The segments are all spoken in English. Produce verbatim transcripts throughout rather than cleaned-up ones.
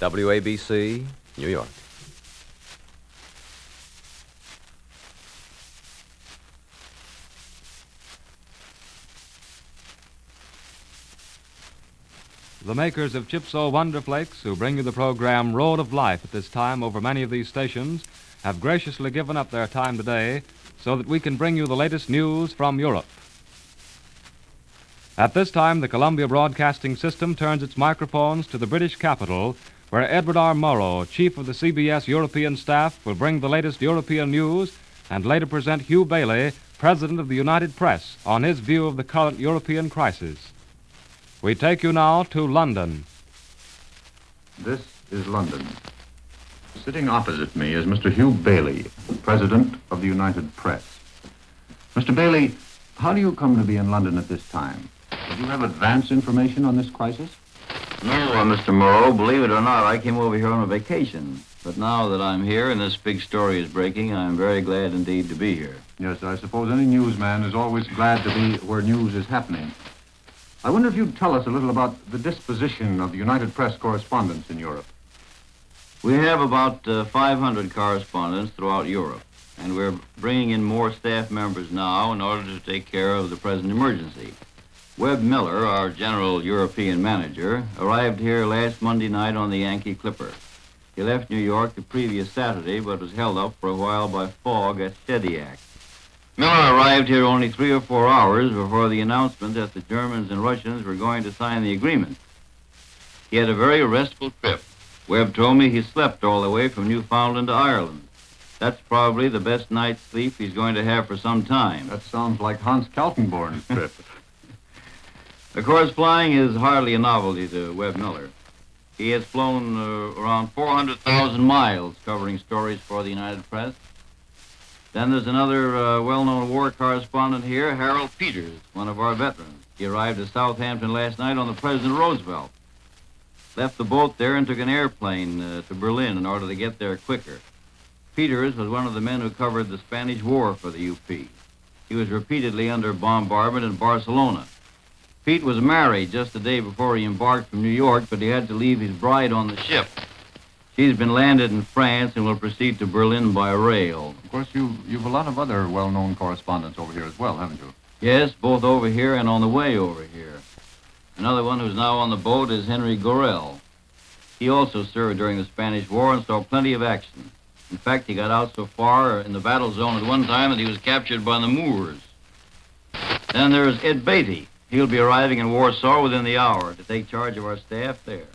W A B C, New York. The makers of Chips-O Wonder Flakes, who bring you the program Road of Life at this time over many of these stations, have graciously given up their time today so that we can bring you the latest news from Europe. At this time, the Columbia Broadcasting System turns its microphones to the British capital, where Edward R. Murrow, chief of the C B S European staff, will bring the latest European news and later present Hugh Bailey, president of the United Press, on his view of the current European crisis. We take you now to London. This is London. Sitting opposite me is Mister Hugh Bailey, President of the United Press. Mister Bailey, how do you come to be in London at this time? Do you have advance information on this crisis? No, uh, Mister Morrow, believe it or not, I came over here on a vacation. But now that I'm here and this big story is breaking, I'm very glad indeed to be here. Yes, I suppose any newsman is always glad to be where news is happening. I wonder if you'd tell us a little about the disposition of the United Press correspondents in Europe. We have about uh, five hundred correspondents throughout Europe, and we're bringing in more staff members now in order to take care of the present emergency. Webb Miller, our general European manager, arrived here last Monday night on the Yankee Clipper. He left New York the previous Saturday, but was held up for a while by fog at Shediac. Miller arrived here only three or four hours before the announcement that the Germans and Russians were going to sign the agreement. He had a very restful trip. Webb told me he slept all the way from Newfoundland to Ireland. That's probably the best night's sleep he's going to have for some time. That sounds like Hans Kaltenborn's trip. Of course, flying is hardly a novelty to Webb Miller. He has flown uh, around four hundred thousand miles covering stories for the United Press. Then there's another uh, well-known war correspondent here, Harold Peters, one of our veterans. He arrived at Southampton last night on the President Roosevelt. Left the boat there and took an airplane uh, to Berlin in order to get there quicker. Peters was one of the men who covered the Spanish War for the U P. He was repeatedly under bombardment in Barcelona. Pete was married just the day before he embarked from New York, but he had to leave his bride on the ship. She's been landed in France and will proceed to Berlin by rail. Of course, you, you've a lot of other well-known correspondents over here as well, haven't you? Yes, both over here and on the way over here. Another one who's now on the boat is Henry Gorel. He also served during the Spanish War and saw plenty of action. In fact, he got out so far in the battle zone at one time that he was captured by the Moors. Then there's Ed Beatty. He'll be arriving in Warsaw within the hour to take charge of our staff there.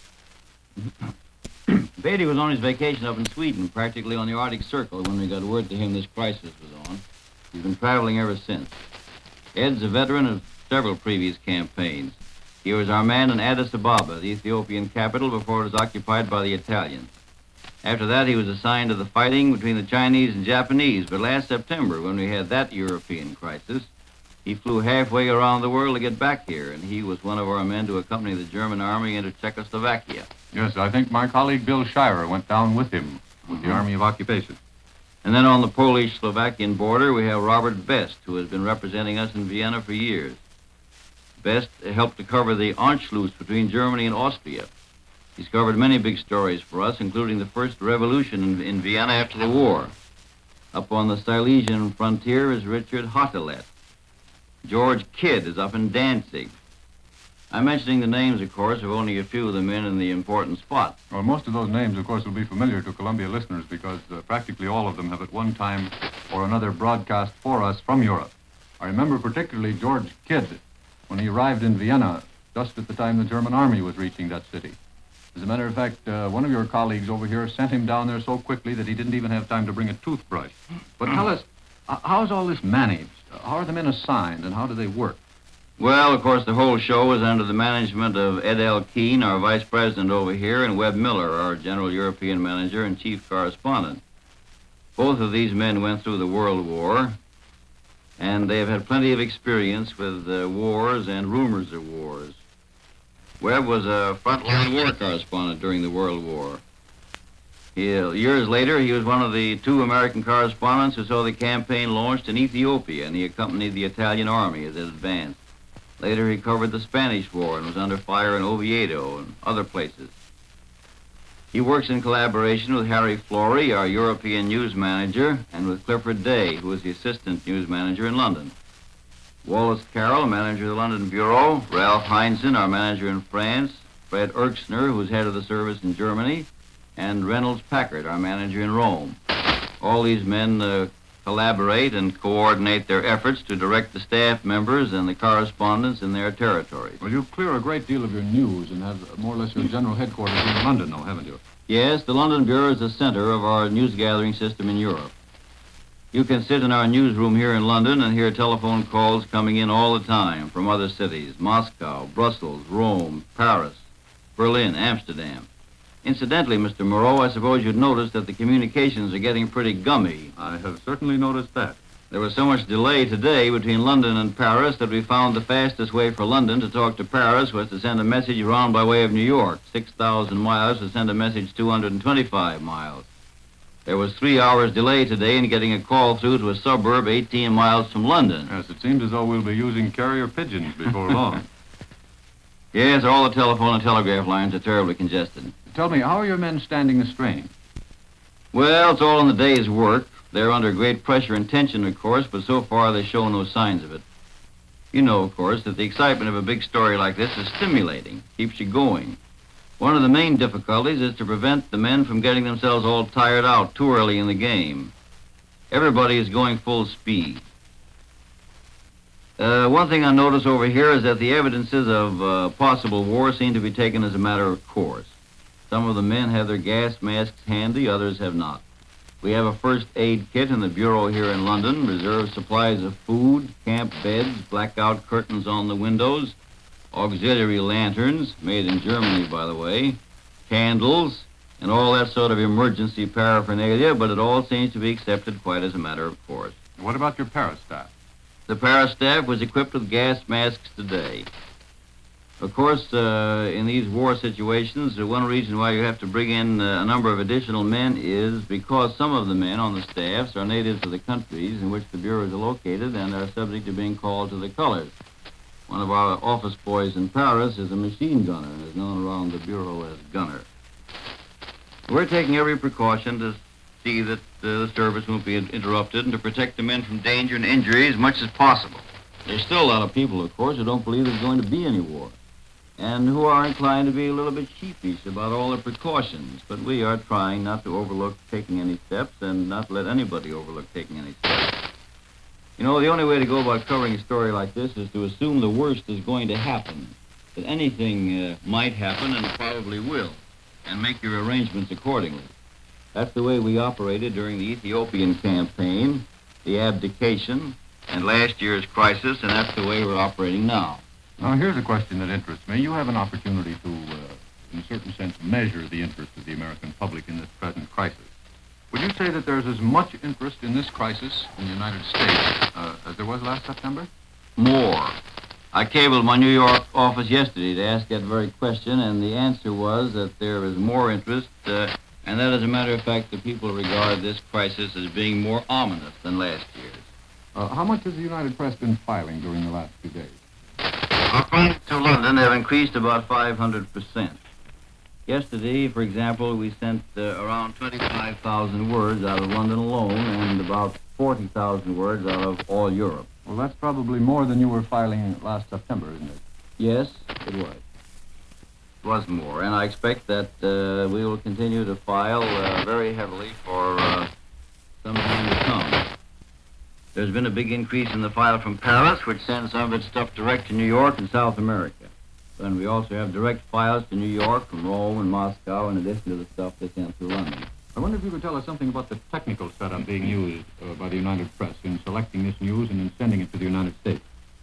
Beatty was on his vacation up in Sweden, practically on the Arctic Circle, when we got word to him this crisis was on. He's been traveling ever since. Ed's a veteran of several previous campaigns. He was our man in Addis Ababa, the Ethiopian capital, before it was occupied by the Italians. After that, he was assigned to the fighting between the Chinese and Japanese, but last September, when we had that European crisis, he flew halfway around the world to get back here, and he was one of our men to accompany the German army into Czechoslovakia. Yes, I think my colleague Bill Shirer went down with him, with Mm-hmm. the Army of Occupation. And then on the Polish-Slovakian border, we have Robert Best, who has been representing us in Vienna for years. Best helped to cover the Anschluss between Germany and Austria. He's covered many big stories for us, including the first revolution in, in Vienna after the war. Up on the Silesian frontier is Richard Hotelet. George Kidd is up in Danzig. I'm mentioning the names, of course, of only a few of the men in the important spots. Well, most of those names, of course, will be familiar to Columbia listeners because uh, practically all of them have at one time or another broadcast for us from Europe. I remember particularly George Kidd when he arrived in Vienna just at the time the German army was reaching that city. As a matter of fact, uh, one of your colleagues over here sent him down there so quickly that he didn't even have time to bring a toothbrush. But tell us, uh, how's all this managed? How are the men assigned, and how do they work? Well, of course, the whole show is under the management of Ed L. Keene, our vice president over here, and Webb Miller, our general European manager and chief correspondent. Both of these men went through the World War, and they have had plenty of experience with uh, wars and rumors of wars. Webb was a frontline war correspondent during the World War. He, uh, years later, he was one of the two American correspondents who saw the campaign launched in Ethiopia, and he accompanied the Italian army as it advanced. Later, he covered the Spanish War and was under fire in Oviedo and other places. He works in collaboration with Harry Flory, our European news manager, and with Clifford Day, who is the assistant news manager in London. Wallace Carroll, manager of the London Bureau, Ralph Heinzen, our manager in France, Fred Erksner, who is head of the service in Germany, and Reynolds Packard, our manager in Rome. All these men uh, collaborate and coordinate their efforts to direct the staff members and the correspondents in their territories. Well, you clear a great deal of your news and have more or less your general headquarters in London, though, haven't you? Yes, the London Bureau is the center of our news-gathering system in Europe. You can sit in our newsroom here in London and hear telephone calls coming in all the time from other cities: Moscow, Brussels, Rome, Paris, Berlin, Amsterdam. Incidentally, Mister Moreau, I suppose you'd noticed that the communications are getting pretty gummy. I have certainly noticed that. There was so much delay today between London and Paris that we found the fastest way for London to talk to Paris was to send a message around by way of New York, six thousand miles to send a message two hundred twenty-five miles. There was three hours delay today in getting a call through to a suburb eighteen miles from London. Yes, it seems as though we'll be using carrier pigeons before long. Yes, all the telephone and telegraph lines are terribly congested. Tell me, how are your men standing the strain? Well, it's all in the day's work. They're under great pressure and tension, of course, but so far they show no signs of it. You know, of course, that the excitement of a big story like this is stimulating, keeps you going. One of the main difficulties is to prevent the men from getting themselves all tired out too early in the game. Everybody is going full speed. Uh, one thing I notice over here is that the evidences of uh, possible war seem to be taken as a matter of course. Some of the men have their gas masks handy, others have not. We have a first aid kit in the Bureau here in London, reserve supplies of food, camp beds, blackout curtains on the windows, auxiliary lanterns, made in Germany, by the way, candles, and all that sort of emergency paraphernalia, but it all seems to be accepted quite as a matter of course. What about your Paris staff? The Paris staff was equipped with gas masks today. Of course, uh, in these war situations, uh, one reason why you have to bring in uh, a number of additional men is because some of the men on the staffs are natives of the countries in which the bureaus are located and are subject to being called to the colors. One of our office boys in Paris is a machine gunner and is known around the bureau as Gunner. We're taking every precaution to see that uh, the service won't be interrupted and to protect the men from danger and injury as much as possible. There's still a lot of people, of course, who don't believe there's going to be any war, and who are inclined to be a little bit sheepish about all the precautions. But we are trying not to overlook taking any steps and not let anybody overlook taking any steps. You know, the only way to go about covering a story like this is to assume the worst is going to happen, that anything uh, might happen and probably will, and make your arrangements accordingly. That's the way we operated during the Ethiopian campaign, the abdication, and last year's crisis, and that's the way we're operating now. Now, here's a question that interests me. You have an opportunity to, uh, in a certain sense, measure the interest of the American public in this present crisis. Would you say that there's as much interest in this crisis in the United States uh, as there was last September? More. I cabled my New York office yesterday to ask that very question, and the answer was that there is more interest, uh, and that, as a matter of fact, the people regard this crisis as being more ominous than last year's. Uh, how much has the United Press been filing during the last few days? Our funds to London have increased about five hundred percent. Yesterday, for example, we sent uh, around twenty-five thousand words out of London alone and about forty thousand words out of all Europe. Well, that's probably more than you were filing last September, isn't it? Yes, it was. It was more, and I expect that uh, we will continue to file uh, very heavily for uh, some time to come. There's been a big increase in the file from Paris, which sends some of its stuff direct to New York and South America. And we also have direct files to New York from Rome and Moscow, in addition to the stuff they sent through London. I wonder if you could tell us something about the technical setup being used uh, by the United Press in selecting this news and in sending it to the United States.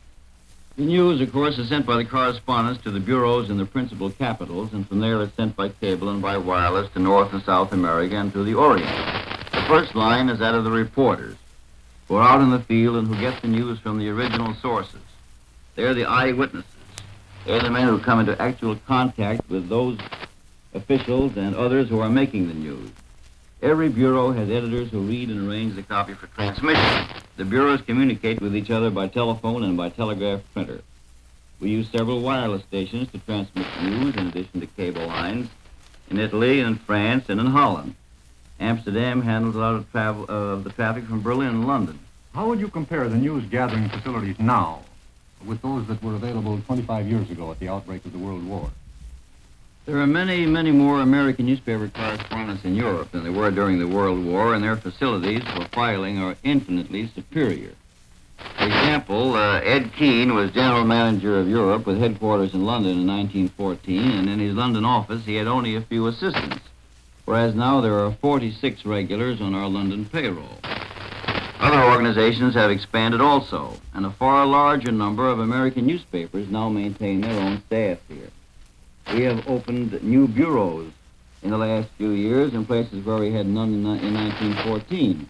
The news, of course, is sent by the correspondents to the bureaus in the principal capitals, and from there it's sent by cable and by wireless to North and South America and to the Orient. The first line is that of the reporters, who are out in the field and who get the news from the original sources. They're the eyewitnesses. They're the men who come into actual contact with those officials and others who are making the news. Every bureau has editors who read and arrange the copy for transmission. The bureaus communicate with each other by telephone and by telegraph printer. We use several wireless stations to transmit news in addition to cable lines. in Italy, in France, and in Holland. Amsterdam handles a lot of travel, uh, the traffic from Berlin and London. How would you compare the news gathering facilities now with those that were available twenty-five years ago at the outbreak of the World War? There are many, many more American newspaper correspondents in Europe than there were during the World War, and their facilities for filing are infinitely superior. For example, uh, Ed Keene was general manager of Europe with headquarters in London in nineteen fourteen, and in his London office he had only a few assistants, whereas now there are forty-six regulars on our London payroll. Other organizations have expanded also, and a far larger number of American newspapers now maintain their own staff here. We have opened new bureaus in the last few years in places where we had none in, in nineteen fourteen.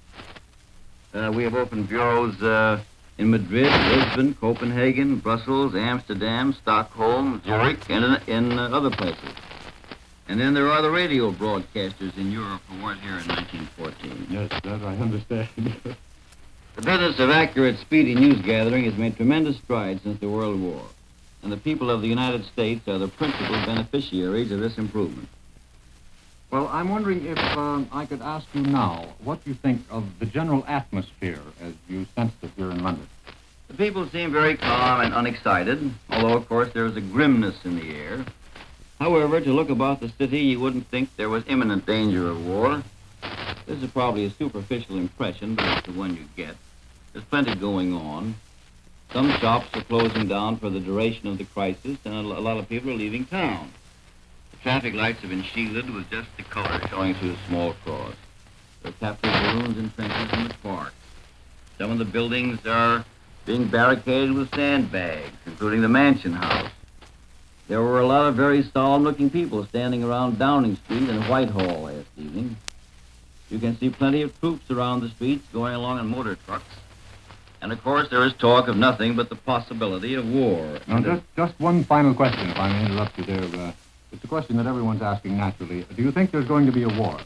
Uh, we have opened bureaus uh, in Madrid, Lisbon, Copenhagen, Brussels, Amsterdam, Stockholm, Zurich, and in, in uh, other places. And then there are the radio broadcasters in Europe who weren't here in nineteen fourteen. Yes, that I understand. The business of accurate, speedy news gathering has made tremendous strides since the World War, and the people of the United States are the principal beneficiaries of this improvement. Well, I'm wondering if um, I could ask you now what you think of the general atmosphere as you sensed it here in London. The people seem very calm and unexcited, although, of course, there is a grimness in the air. However, to look about the city, you wouldn't think there was imminent danger of war. This is probably a superficial impression, but it's the one you get. There's plenty going on. Some shops are closing down for the duration of the crisis, and a lot of people are leaving town. The traffic lights have been shielded with just the color showing through a small cross. There are captive balloons and trenches in the park. Some of the buildings are being barricaded with sandbags, including the Mansion House. There were a lot of very solemn-looking people standing around Downing Street and Whitehall last evening. You can see plenty of troops around the streets going along in motor trucks. And, of course, there is talk of nothing but the possibility of war. Now, just, just one final question, if I may interrupt you there. Uh, it's a question that everyone's asking naturally. Do you think there's going to be a war?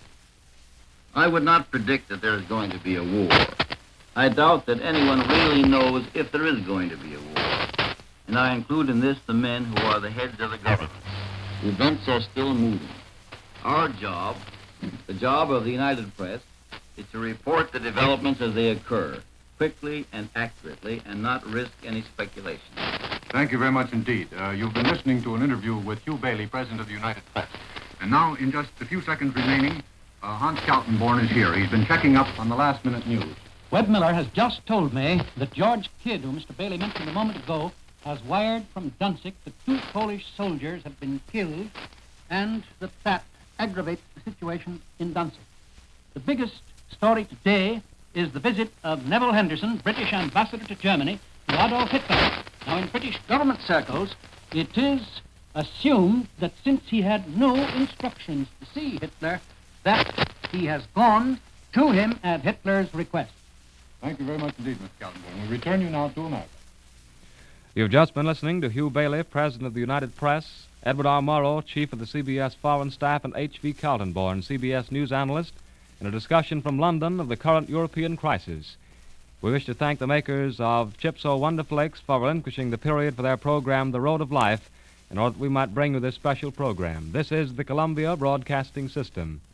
I would not predict that there is going to be a war. I doubt that anyone really knows if there is going to be a war. And I include in this the men who are the heads of the government. The events are still moving. Our job, the job of the United Press, is to report the developments as they occur, quickly and accurately, and not risk any speculation. Thank you very much indeed. Uh, you've been listening to an interview with Hugh Bailey, President of the United Press. And now, in just the few seconds remaining, uh, Hans Kaltenborn is here. He's been checking up on the last-minute news. Webb Miller has just told me that George Kidd, who Mister Bailey mentioned a moment ago, has wired from Danzig that two Polish soldiers have been killed and that that aggravates the situation in Danzig. The biggest story today is the visit of Neville Henderson, British ambassador to Germany, to Adolf Hitler. Now, in British government circles, it is assumed that since he had no instructions to see Hitler, that he has gone to him at Hitler's request. Thank you very much indeed, Mister Kaltenborn. We return you now to America. You've just been listening to Hugh Bailey, President of the United Press, Edward R. Morrow, Chief of the C B S Foreign Staff, and H V Kaltenborn, C B S News Analyst, in a discussion from London of the current European crisis. We wish to thank the makers of Chips O Wonderflakes for relinquishing the period for their program, The Road of Life, in order that we might bring you this special program. This is the Columbia Broadcasting System.